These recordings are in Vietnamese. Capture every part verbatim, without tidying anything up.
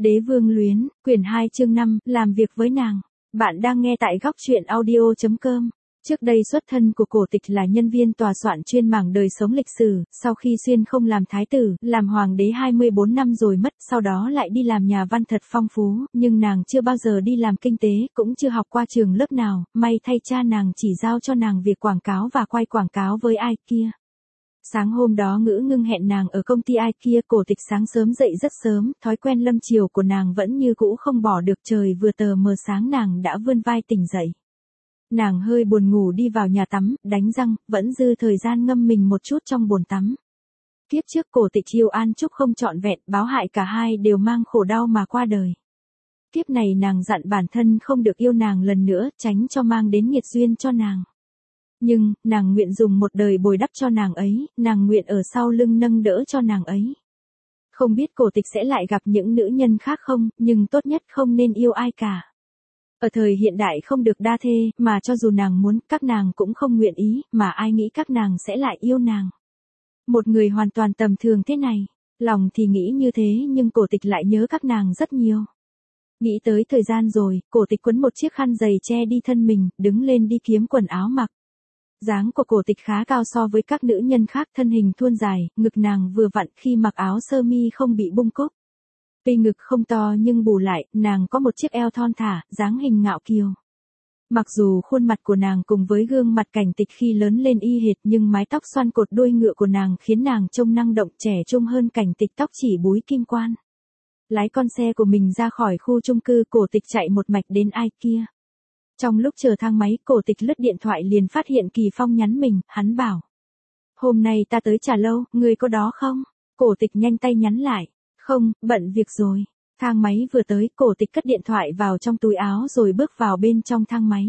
Đế vương luyến, quyển hai chương năm, làm việc với nàng. Bạn đang nghe tại góc truyện audio.com. Trước đây xuất thân của Cổ Tịch là nhân viên tòa soạn chuyên mảng đời sống lịch sử, sau khi xuyên không làm thái tử, làm hoàng đế hai mươi bốn năm rồi mất, sau đó lại đi làm nhà văn thật phong phú, nhưng nàng chưa bao giờ đi làm kinh tế, cũng chưa học qua trường lớp nào, may thay cha nàng chỉ giao cho nàng việc quảng cáo và quay quảng cáo với ai kia. Sáng hôm đó Ngữ Ngưng hẹn nàng ở công ty ai kia. Cổ Tịch sáng sớm dậy rất sớm, thói quen lâm chiều của nàng vẫn như cũ không bỏ được, trời vừa tờ mờ sáng nàng đã vươn vai tỉnh dậy. Nàng hơi buồn ngủ đi vào nhà tắm, đánh răng, vẫn dư thời gian ngâm mình một chút trong bồn tắm. Kiếp trước Cổ Tịch yêu An Trúc không trọn vẹn, báo hại cả hai đều mang khổ đau mà qua đời. Kiếp này nàng dặn bản thân không được yêu nàng lần nữa, tránh cho mang đến nghiệt duyên cho nàng. Nhưng, nàng nguyện dùng một đời bồi đắp cho nàng ấy, nàng nguyện ở sau lưng nâng đỡ cho nàng ấy. Không biết Cổ Tịch sẽ lại gặp những nữ nhân khác không, nhưng tốt nhất không nên yêu ai cả. Ở thời hiện đại không được đa thê, mà cho dù nàng muốn, các nàng cũng không nguyện ý, mà ai nghĩ các nàng sẽ lại yêu nàng. Một người hoàn toàn tầm thường thế này, lòng thì nghĩ như thế nhưng Cổ Tịch lại nhớ các nàng rất nhiều. Nghĩ tới thời gian rồi, Cổ Tịch quấn một chiếc khăn dày che đi thân mình, đứng lên đi kiếm quần áo mặc. Dáng của Cổ Tịch khá cao so với các nữ nhân khác, thân hình thuôn dài, ngực nàng vừa vặn khi mặc áo sơ mi không bị bung cúc. Tuy ngực không to nhưng bù lại, nàng có một chiếc eo thon thả, dáng hình ngạo kiều. Mặc dù khuôn mặt của nàng cùng với gương mặt Cảnh Tịch khi lớn lên y hệt nhưng mái tóc xoăn cột đuôi ngựa của nàng khiến nàng trông năng động trẻ trung hơn Cảnh Tịch tóc chỉ búi kim quan. Lái con xe của mình ra khỏi khu chung cư, Cổ Tịch chạy một mạch đến ai kia. Trong lúc chờ thang máy, Cổ Tịch lướt điện thoại liền phát hiện Kỳ Phong nhắn mình, hắn bảo. Hôm nay ta tới trà lâu, người có đó không? Cổ Tịch nhanh tay nhắn lại. Không, bận việc rồi. Thang máy vừa tới, Cổ Tịch cất điện thoại vào trong túi áo rồi bước vào bên trong thang máy.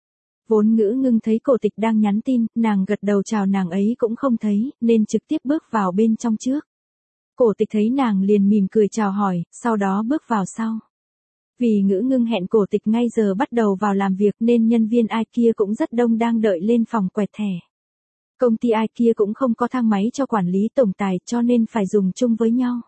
Vốn Ngữ Ngưng thấy Cổ Tịch đang nhắn tin, nàng gật đầu chào nàng ấy cũng không thấy, nên trực tiếp bước vào bên trong trước. Cổ Tịch thấy nàng liền mỉm cười chào hỏi, sau đó bước vào sau. Vì Ngữ Ngưng hẹn Cổ Tịch ngay giờ bắt đầu vào làm việc nên nhân viên ai kia cũng rất đông đang đợi lên phòng quẹt thẻ. Công ty ai kia cũng không có thang máy cho quản lý tổng tài cho nên phải dùng chung với nhau.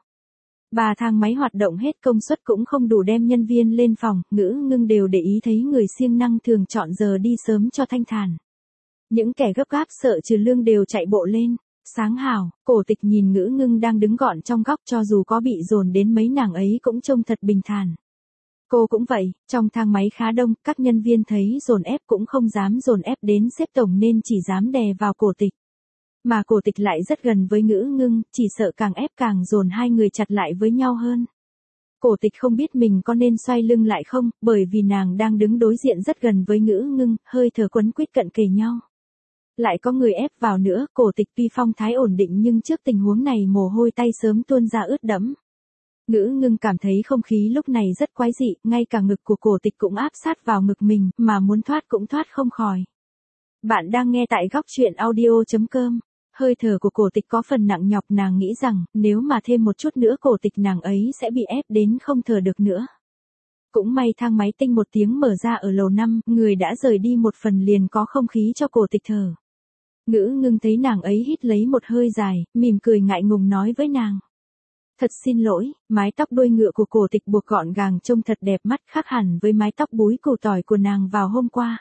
Ba thang máy hoạt động hết công suất cũng không đủ đem nhân viên lên phòng, Ngữ Ngưng đều để ý thấy người siêng năng thường chọn giờ đi sớm cho thanh thản. Những kẻ gấp gáp sợ trừ lương đều chạy bộ lên. Sáng hảo, Cổ Tịch nhìn Ngữ Ngưng đang đứng gọn trong góc, cho dù có bị dồn đến mấy nàng ấy cũng trông thật bình thản. Cô cũng vậy, trong thang máy khá đông, các nhân viên thấy dồn ép cũng không dám dồn ép đến xếp tổng nên chỉ dám đè vào Cổ Tịch. Mà Cổ Tịch lại rất gần với Ngữ Ngưng, chỉ sợ càng ép càng dồn hai người chặt lại với nhau hơn. Cổ Tịch không biết mình có nên xoay lưng lại không, bởi vì nàng đang đứng đối diện rất gần với Ngữ Ngưng, hơi thở quấn quýt cận kề nhau. Lại có người ép vào nữa, Cổ Tịch tuy phong thái ổn định nhưng trước tình huống này mồ hôi tay sớm tuôn ra ướt đẫm. Ngữ Ngưng cảm thấy không khí lúc này rất quái dị, ngay cả ngực của Cổ Tịch cũng áp sát vào ngực mình, mà muốn thoát cũng thoát không khỏi. Bạn đang nghe tại góc truyện audio.com. Hơi thở của Cổ Tịch có phần nặng nhọc, nàng nghĩ rằng, nếu mà thêm một chút nữa Cổ Tịch nàng ấy sẽ bị ép đến không thở được nữa. Cũng may thang máy tinh một tiếng mở ra ở lầu năm, người đã rời đi một phần liền có không khí cho Cổ Tịch thở. Ngữ Ngưng thấy nàng ấy hít lấy một hơi dài, mỉm cười ngại ngùng nói với nàng. Thật xin lỗi, mái tóc đuôi ngựa của Cổ Tịch buộc gọn gàng trông thật đẹp mắt, khác hẳn với mái tóc búi củ tỏi của nàng vào hôm qua.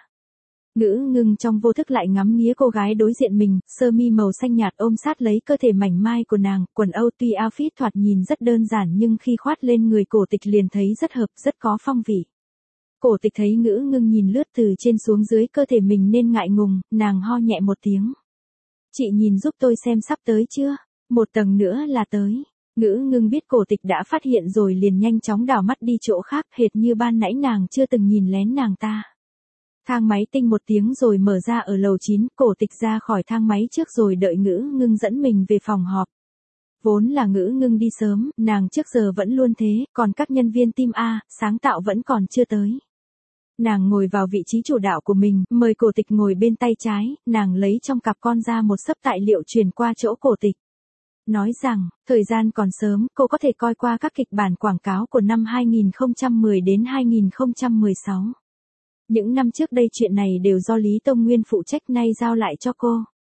Ngữ Ngưng trong vô thức lại ngắm nghía cô gái đối diện mình, sơ mi màu xanh nhạt ôm sát lấy cơ thể mảnh mai của nàng, quần âu tuy outfit thoạt nhìn rất đơn giản nhưng khi khoát lên người Cổ Tịch liền thấy rất hợp, rất có phong vị. Cổ Tịch thấy Ngữ Ngưng nhìn lướt từ trên xuống dưới cơ thể mình nên ngại ngùng, nàng ho nhẹ một tiếng. Chị nhìn giúp tôi xem sắp tới chưa? Một tầng nữa là tới. Ngữ Ngưng biết Cổ Tịch đã phát hiện rồi liền nhanh chóng đảo mắt đi chỗ khác, hệt như ban nãy nàng chưa từng nhìn lén nàng ta. Thang máy tinh một tiếng rồi mở ra ở lầu chín, Cổ Tịch ra khỏi thang máy trước rồi đợi Ngữ Ngưng dẫn mình về phòng họp. Vốn là Ngữ Ngưng đi sớm, nàng trước giờ vẫn luôn thế, còn các nhân viên team A, sáng tạo vẫn còn chưa tới. Nàng ngồi vào vị trí chủ đạo của mình, mời Cổ Tịch ngồi bên tay trái, nàng lấy trong cặp con ra một xấp tài liệu truyền qua chỗ Cổ Tịch. Nói rằng, thời gian còn sớm, cô có thể coi qua các kịch bản quảng cáo của năm hai nghìn không trăm mười đến hai nghìn không trăm mười sáu. Những năm trước đây chuyện này đều do Lý Tông Nguyên phụ trách, nay giao lại cho cô.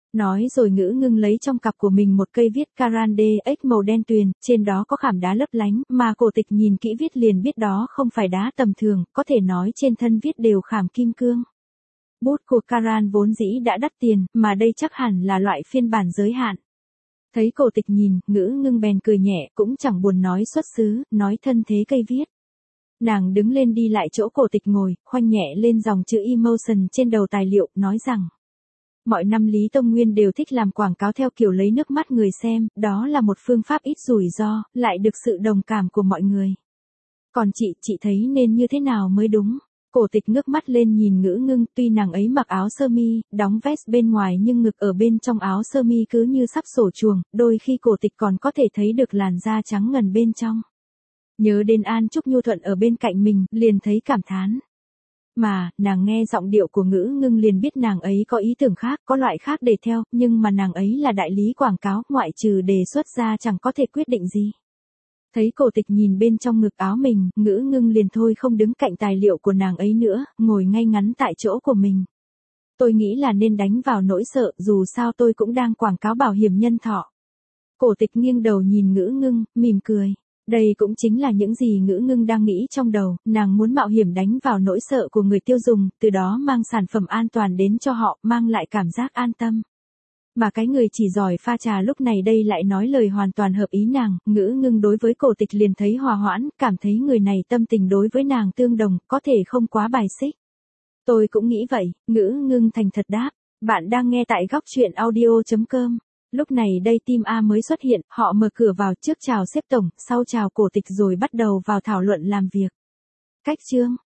Nói rồi Ngữ Ngưng lấy trong cặp của mình một cây viết Caran đê ích màu đen tuyền, trên đó có khảm đá lấp lánh, mà cổ tịch nhìn kỹ viết liền biết đó không phải đá tầm thường, có thể nói trên thân viết đều khảm kim cương. Bút của Caran vốn dĩ đã đắt tiền, mà đây chắc hẳn là loại phiên bản giới hạn. Thấy cổ tịch nhìn, Ngữ Ngưng bèn cười nhẹ, cũng chẳng buồn nói xuất xứ, nói thân thế cây viết. Nàng đứng lên đi lại chỗ cổ tịch ngồi, khoanh nhẹ lên dòng chữ emotion trên đầu tài liệu, nói rằng mọi năm Lý Tông Nguyên đều thích làm quảng cáo theo kiểu lấy nước mắt người xem, đó là một phương pháp ít rủi ro, lại được sự đồng cảm của mọi người. Còn chị, chị thấy nên như thế nào mới đúng? Cổ tịch ngước mắt lên nhìn Ngữ Ngưng, tuy nàng ấy mặc áo sơ mi, đóng vest bên ngoài nhưng ngực ở bên trong áo sơ mi cứ như sắp sổ chuồng, đôi khi cổ tịch còn có thể thấy được làn da trắng ngần bên trong. Nhớ đến An Trúc Nhu Thuận ở bên cạnh mình, liền thấy cảm thán. Mà, nàng nghe giọng điệu của Ngữ Ngưng liền biết nàng ấy có ý tưởng khác, có loại khác để theo, nhưng mà nàng ấy là đại lý quảng cáo, ngoại trừ đề xuất ra chẳng có thể quyết định gì. Thấy cổ tịch nhìn bên trong ngực áo mình, Ngữ Ngưng liền thôi không đứng cạnh tài liệu của nàng ấy nữa, ngồi ngay ngắn tại chỗ của mình. Tôi nghĩ là nên đánh vào nỗi sợ, dù sao tôi cũng đang quảng cáo bảo hiểm nhân thọ. Cổ tịch nghiêng đầu nhìn Ngữ Ngưng, mỉm cười. Đây cũng chính là những gì Ngữ Ngưng đang nghĩ trong đầu, nàng muốn mạo hiểm đánh vào nỗi sợ của người tiêu dùng, từ đó mang sản phẩm an toàn đến cho họ, mang lại cảm giác an tâm. Mà cái người chỉ giỏi pha trà lúc này đây lại nói lời hoàn toàn hợp ý nàng, Ngữ Ngưng đối với cổ tịch liền thấy hòa hoãn, cảm thấy người này tâm tình đối với nàng tương đồng, có thể không quá bài xích. Tôi cũng nghĩ vậy, Ngữ Ngưng thành thật đáp. Bạn đang nghe tại góc truyện audio chấm com. Lúc này đây team A mới xuất hiện, họ mở cửa vào, trước chào sếp tổng, sau chào cổ tịch rồi bắt đầu vào thảo luận làm việc. Cách chương